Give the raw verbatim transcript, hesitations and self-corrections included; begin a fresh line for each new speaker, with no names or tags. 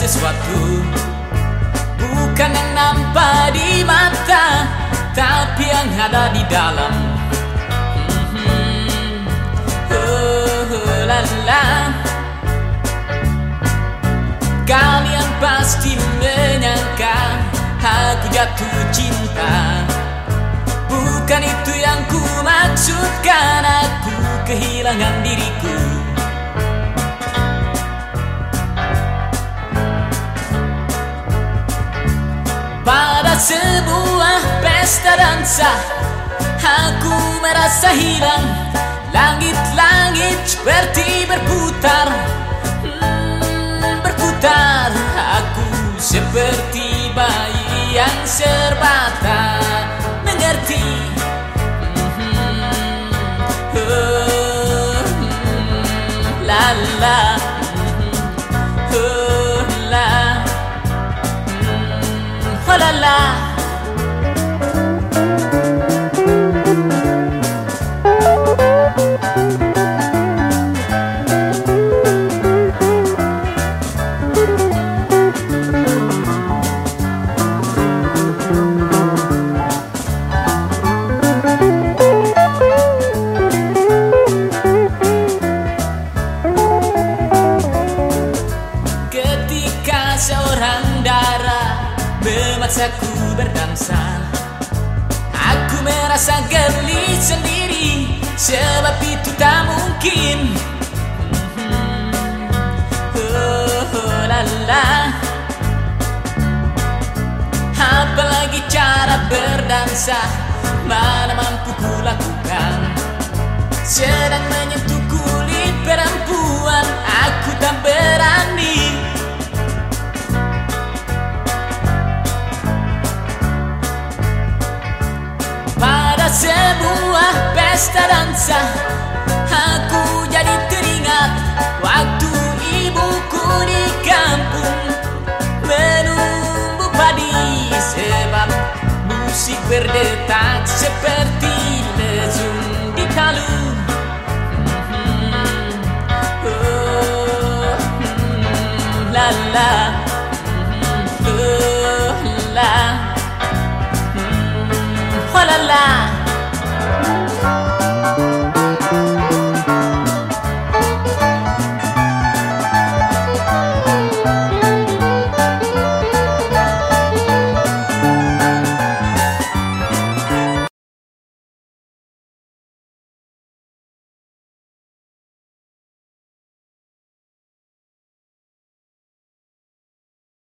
sesuatu, bukan yang nampak di mata, tapi yang ada di dalam. Hmm, oh, oh, la, la. Kalian pasti menyangka aku jatuh cinta, bukan itu yang ku maksudkan. Aku kehilangan diriku. Pada sebuah pesta dansa, aku merasa hilang. Langit-langit seperti berputar, hmm, berputar. Aku seperti bayi yang serba tak mengerti. Hmm, oh, hmm, la la, hmm, oh, la, hmm, oh, la la. Seorang darah memaksaku berdansa, aku merasa geli sendiri, sebab itu tak mungkin. Hmm, oh, oh, la, la. Apalagi cara berdansa, mana mampu ku lakukan. Sedang menyentuh kulit perempuan, aku tak berani. Sebuah pesta dansa, aku jadi teringat waktu ibuku di kampung menumbuh padi, sebab musik berdetak seperti lezung di kalu. Hmm, oh, hmm, la la.